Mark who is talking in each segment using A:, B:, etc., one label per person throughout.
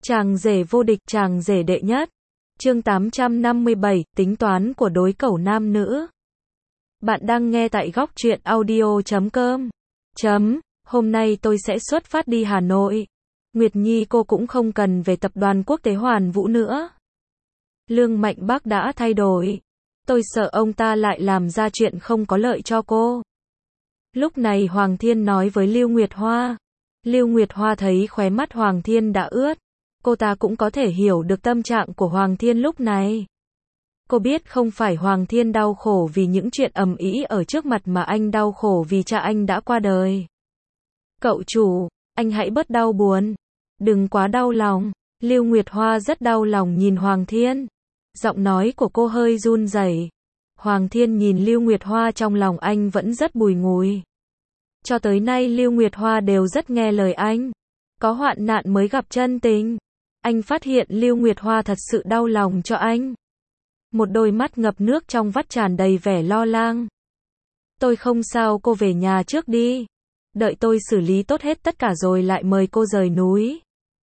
A: Chàng rể vô địch, chàng rể đệ nhất. Chương 857, tính toán của đối cẩu nam nữ. Bạn đang nghe tại góc truyện audio.com. Hôm nay tôi sẽ xuất phát đi Hà Nội. Nguyệt Nhi cô cũng không cần về tập đoàn quốc tế Hoàn Vũ nữa. Lương Mạnh Bắc đã thay đổi. Tôi sợ ông ta lại làm ra chuyện không có lợi cho cô. Lúc này Hoàng Thiên nói với Lưu Nguyệt Hoa. Lưu Nguyệt Hoa thấy khóe mắt Hoàng Thiên đã ướt. Cô ta cũng có thể hiểu được tâm trạng của Hoàng Thiên lúc này. Cô biết không phải Hoàng Thiên đau khổ vì những chuyện ầm ĩ ở trước mặt mà anh đau khổ vì cha anh đã qua đời. Cậu chủ, anh hãy bớt đau buồn. Đừng quá đau lòng. Lưu Nguyệt Hoa rất đau lòng nhìn Hoàng Thiên. Giọng nói của cô hơi run rẩy. Hoàng Thiên nhìn Lưu Nguyệt Hoa, trong lòng anh vẫn rất bùi ngùi. Cho tới nay Lưu Nguyệt Hoa đều rất nghe lời anh. Có hoạn nạn mới gặp chân tình. Anh phát hiện Lưu Nguyệt Hoa thật sự đau lòng cho anh. Một đôi mắt ngập nước trong vắt tràn đầy vẻ lo lắng. Tôi không sao, cô về nhà trước đi. Đợi tôi xử lý tốt hết tất cả rồi lại mời cô rời núi.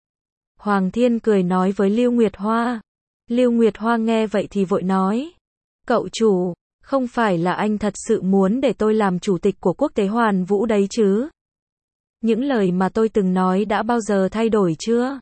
A: Hoàng Thiên cười nói với Lưu Nguyệt Hoa. Lưu Nguyệt Hoa nghe vậy thì vội nói. Cậu chủ, không phải là anh thật sự muốn để tôi làm chủ tịch của quốc tế Hoàn Vũ đấy chứ? Những lời mà tôi từng nói đã bao giờ thay đổi chưa?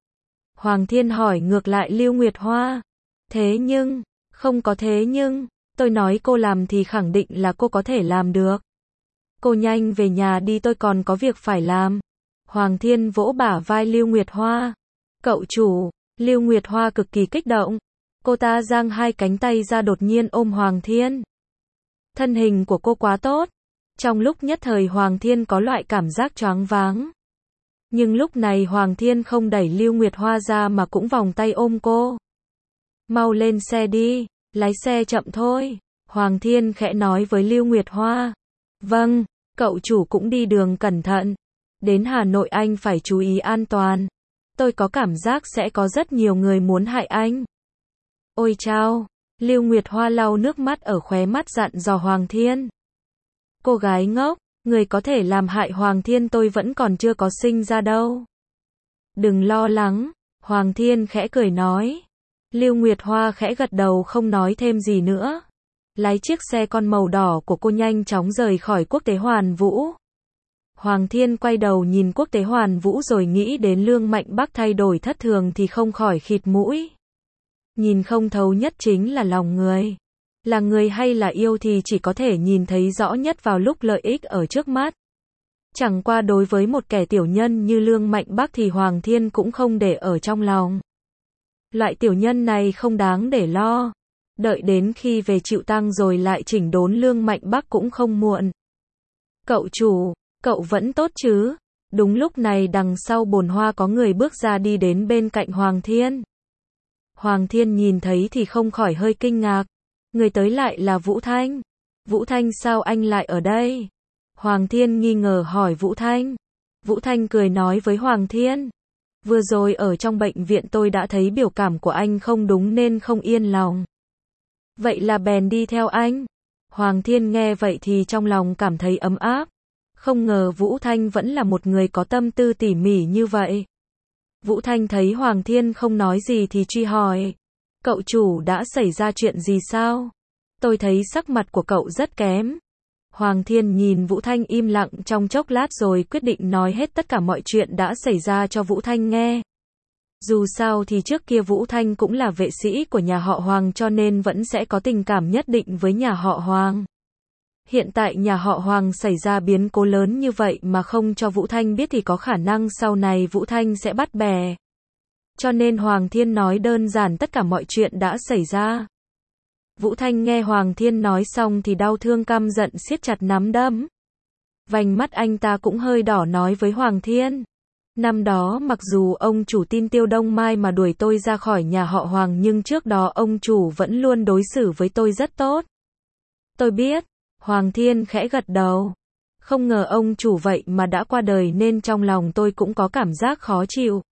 A: Hoàng Thiên hỏi ngược lại Lưu Nguyệt Hoa. Thế nhưng, không có thế nhưng, tôi nói cô làm thì khẳng định là cô có thể làm được. Cô nhanh về nhà đi, tôi còn có việc phải làm. Hoàng Thiên vỗ bả vai Lưu Nguyệt Hoa. Cậu chủ, Lưu Nguyệt Hoa cực kỳ kích động. Cô ta giang hai cánh tay ra đột nhiên ôm Hoàng Thiên. Thân hình của cô quá tốt. Trong lúc nhất thời Hoàng Thiên có loại cảm giác choáng váng. Nhưng lúc này Hoàng Thiên không đẩy Lưu Nguyệt Hoa ra mà cũng vòng tay ôm cô. Mau lên xe đi, lái xe chậm thôi. Hoàng Thiên khẽ nói với Lưu Nguyệt Hoa. Vâng, cậu chủ cũng đi đường cẩn thận. Đến Hà Nội anh phải chú ý an toàn. Tôi có cảm giác sẽ có rất nhiều người muốn hại anh. Ôi chao, Lưu Nguyệt Hoa lau nước mắt ở khóe mắt dặn dò Hoàng Thiên. Cô gái ngốc, người có thể làm hại Hoàng Thiên tôi vẫn còn chưa có sinh ra đâu. Đừng lo lắng, Hoàng Thiên khẽ cười nói. Lưu Nguyệt Hoa khẽ gật đầu không nói thêm gì nữa. Lái chiếc xe con màu đỏ của cô nhanh chóng rời khỏi quốc tế Hoàn Vũ. Hoàng Thiên quay đầu nhìn quốc tế Hoàn Vũ rồi nghĩ đến Lương Mạnh Bắc thay đổi thất thường thì không khỏi khịt mũi. Nhìn không thấu nhất chính là lòng người. Là người hay là yêu thì chỉ có thể nhìn thấy rõ nhất vào lúc lợi ích ở trước mắt. Chẳng qua đối với một kẻ tiểu nhân như Lương Mạnh Bắc thì Hoàng Thiên cũng không để ở trong lòng. Loại tiểu nhân này không đáng để lo. Đợi đến khi về chịu tang rồi lại chỉnh đốn Lương Mạnh Bắc cũng không muộn. Cậu chủ, cậu vẫn tốt chứ? Đúng lúc này đằng sau bồn hoa có người bước ra đi đến bên cạnh Hoàng Thiên. Hoàng Thiên nhìn thấy thì không khỏi hơi kinh ngạc. Người tới lại là Vũ Thanh. Vũ Thanh, sao anh lại ở đây? Hoàng Thiên nghi ngờ hỏi Vũ Thanh. Vũ Thanh cười nói với Hoàng Thiên. Vừa rồi ở trong bệnh viện tôi đã thấy biểu cảm của anh không đúng nên không yên lòng. Vậy là bèn đi theo anh. Hoàng Thiên nghe vậy thì trong lòng cảm thấy ấm áp. Không ngờ Vũ Thanh vẫn là một người có tâm tư tỉ mỉ như vậy. Vũ Thanh thấy Hoàng Thiên không nói gì thì truy hỏi. Cậu chủ, đã xảy ra chuyện gì sao? Tôi thấy sắc mặt của cậu rất kém. Hoàng Thiên nhìn Vũ Thanh im lặng trong chốc lát rồi quyết định nói hết tất cả mọi chuyện đã xảy ra cho Vũ Thanh nghe. Dù sao thì trước kia Vũ Thanh cũng là vệ sĩ của nhà họ Hoàng cho nên vẫn sẽ có tình cảm nhất định với nhà họ Hoàng. Hiện tại nhà họ Hoàng xảy ra biến cố lớn như vậy mà không cho Vũ Thanh biết thì có khả năng sau này Vũ Thanh sẽ bắt bè. Cho nên Hoàng Thiên nói đơn giản tất cả mọi chuyện đã xảy ra. Vũ Thanh nghe Hoàng Thiên nói xong thì đau thương căm giận siết chặt nắm đấm. Vành mắt anh ta cũng hơi đỏ nói với Hoàng Thiên. Năm đó mặc dù ông chủ tin Tiêu Đông Mai mà đuổi tôi ra khỏi nhà họ Hoàng nhưng trước đó ông chủ vẫn luôn đối xử với tôi rất tốt. Tôi biết. Hoàng Thiên khẽ gật đầu. Không ngờ ông chủ vậy mà đã qua đời nên trong lòng tôi cũng có cảm giác khó chịu.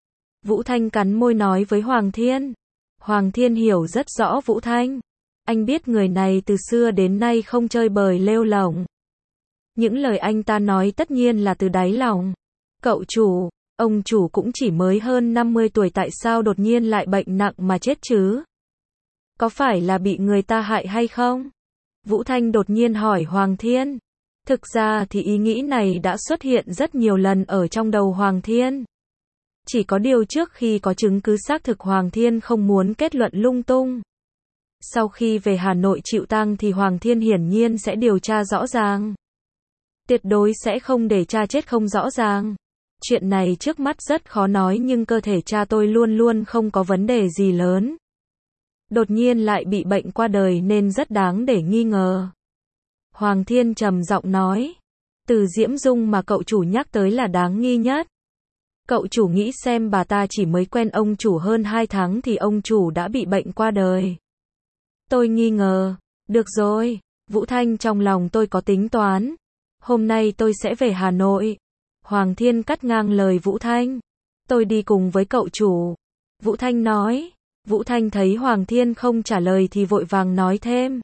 A: Vũ Thanh cắn môi nói với Hoàng Thiên. Hoàng Thiên hiểu rất rõ Vũ Thanh. Anh biết người này từ xưa đến nay không chơi bời lêu lổng. Những lời anh ta nói tất nhiên là từ đáy lòng. Cậu chủ, Ông chủ cũng chỉ mới hơn 50 tuổi tại sao đột nhiên lại bệnh nặng mà chết chứ? Có phải là bị người ta hại hay không? Vũ Thanh đột nhiên hỏi Hoàng Thiên. Thực ra thì ý nghĩ này đã xuất hiện rất nhiều lần ở trong đầu Hoàng Thiên. Chỉ có điều trước khi có chứng cứ xác thực Hoàng Thiên không muốn kết luận lung tung. Sau khi về Hà Nội chịu tang thì Hoàng Thiên hiển nhiên sẽ điều tra rõ ràng. Tuyệt đối sẽ không để cha chết không rõ ràng. Chuyện này trước mắt rất khó nói nhưng cơ thể cha tôi luôn luôn không có vấn đề gì lớn. Đột nhiên lại bị bệnh qua đời nên rất đáng để nghi ngờ. Hoàng Thiên trầm giọng nói. Từ Diễm Dung mà cậu chủ nhắc tới là đáng nghi nhất. Cậu chủ nghĩ xem bà ta chỉ mới quen ông chủ hơn 2 tháng thì ông chủ đã bị bệnh qua đời. Tôi nghi ngờ. Được rồi, Vũ Thanh, trong lòng tôi có tính toán. Hôm nay tôi sẽ về Hà Nội. Hoàng Thiên cắt ngang lời Vũ Thanh. Tôi đi cùng với cậu chủ. Vũ Thanh nói. Vũ Thanh thấy Hoàng Thiên không trả lời thì vội vàng nói thêm.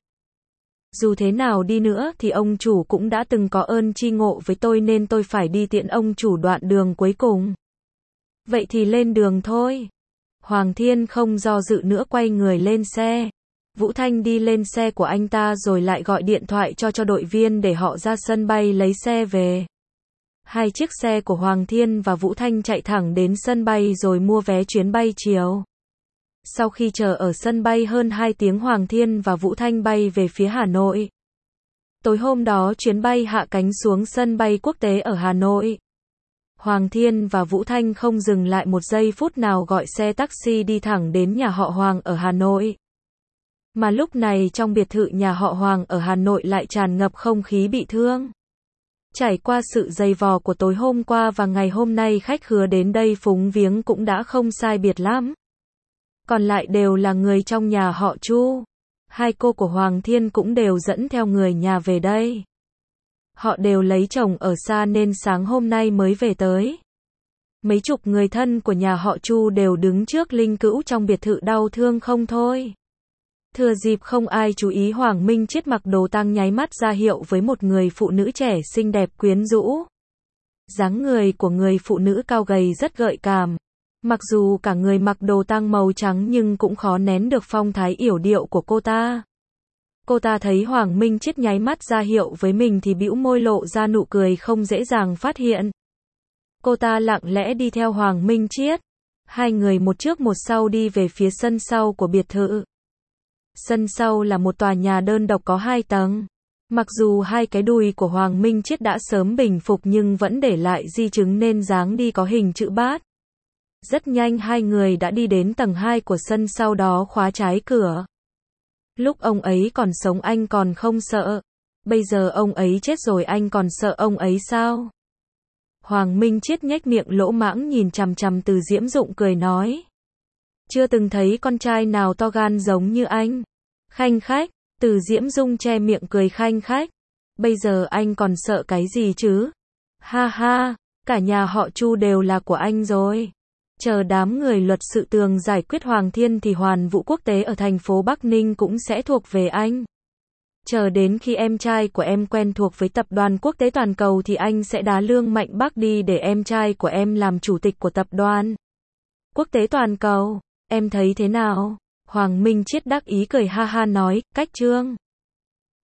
A: Dù thế nào đi nữa thì ông chủ cũng đã từng có ơn tri ngộ với tôi nên tôi phải đi tiện ông chủ đoạn đường cuối cùng. Vậy thì lên đường thôi. Hoàng Thiên không do dự nữa quay người lên xe. Vũ Thanh đi lên xe của anh ta rồi lại gọi điện thoại cho đội viên để họ ra sân bay lấy xe về. Hai chiếc xe của Hoàng Thiên và Vũ Thanh chạy thẳng đến sân bay rồi mua vé chuyến bay chiều. Sau khi chờ ở sân bay hơn 2 tiếng Hoàng Thiên và Vũ Thanh bay về phía Hà Nội. Tối hôm đó chuyến bay hạ cánh xuống sân bay quốc tế ở Hà Nội. Hoàng Thiên và Vũ Thanh không dừng lại một giây phút nào gọi xe taxi đi thẳng đến nhà họ Hoàng ở Hà Nội. Mà lúc này trong biệt thự nhà họ Hoàng ở Hà Nội lại tràn ngập không khí bị thương. Trải qua sự dày vò của tối hôm qua và ngày hôm nay khách khứa đến đây phúng viếng cũng đã không sai biệt lắm. Còn lại đều là người trong nhà họ Chu. Hai cô của Hoàng Thiên cũng đều dẫn theo người nhà về đây. Họ đều lấy chồng ở xa nên sáng hôm nay mới về tới. Mấy chục người thân của nhà họ Chu đều đứng trước linh cữu trong biệt thự đau thương không thôi. Thừa dịp không ai chú ý Hoàng Minh Chiết mặc đồ tang nháy mắt ra hiệu với một người phụ nữ trẻ xinh đẹp quyến rũ. Dáng người của người phụ nữ cao gầy rất gợi cảm. Mặc dù cả người mặc đồ tang màu trắng nhưng cũng khó nén được phong thái yểu điệu của cô ta. Cô ta thấy Hoàng Minh Chiết nháy mắt ra hiệu với mình thì bĩu môi lộ ra nụ cười không dễ dàng phát hiện. Cô ta lặng lẽ đi theo Hoàng Minh Chiết. Hai người một trước một sau đi về phía sân sau của biệt thự. Sân sau là một tòa nhà đơn độc có 2 tầng. Mặc dù hai cái đùi của Hoàng Minh Chiết đã sớm bình phục nhưng vẫn để lại di chứng nên dáng đi có hình chữ bát. Rất nhanh hai người đã đi đến tầng 2 của sân sau đó khóa trái cửa. Lúc ông ấy còn sống anh còn không sợ. Bây giờ ông ấy chết rồi anh còn sợ ông ấy sao? Hoàng Minh Chiết nhếch miệng lỗ mãng nhìn chằm chằm Từ Diễm Dụng cười nói. Chưa từng thấy con trai nào to gan giống như anh. Khanh khách, Từ Diễm Dung che miệng cười khanh khách. Bây giờ anh còn sợ cái gì chứ? Ha ha, cả nhà họ Chu đều là của anh rồi. Chờ đám người luật sự tường giải quyết Hoàng Thiên thì Hoàn Vũ Quốc tế ở thành phố Bắc Ninh cũng sẽ thuộc về anh. Chờ đến khi em trai của em quen thuộc với tập đoàn quốc tế toàn cầu thì anh sẽ đá Lương Mạnh Bắc đi để em trai của em làm chủ tịch của tập đoàn quốc tế toàn cầu. Em thấy thế nào? Hoàng Minh Chiết đắc ý cười ha ha nói, cách Trương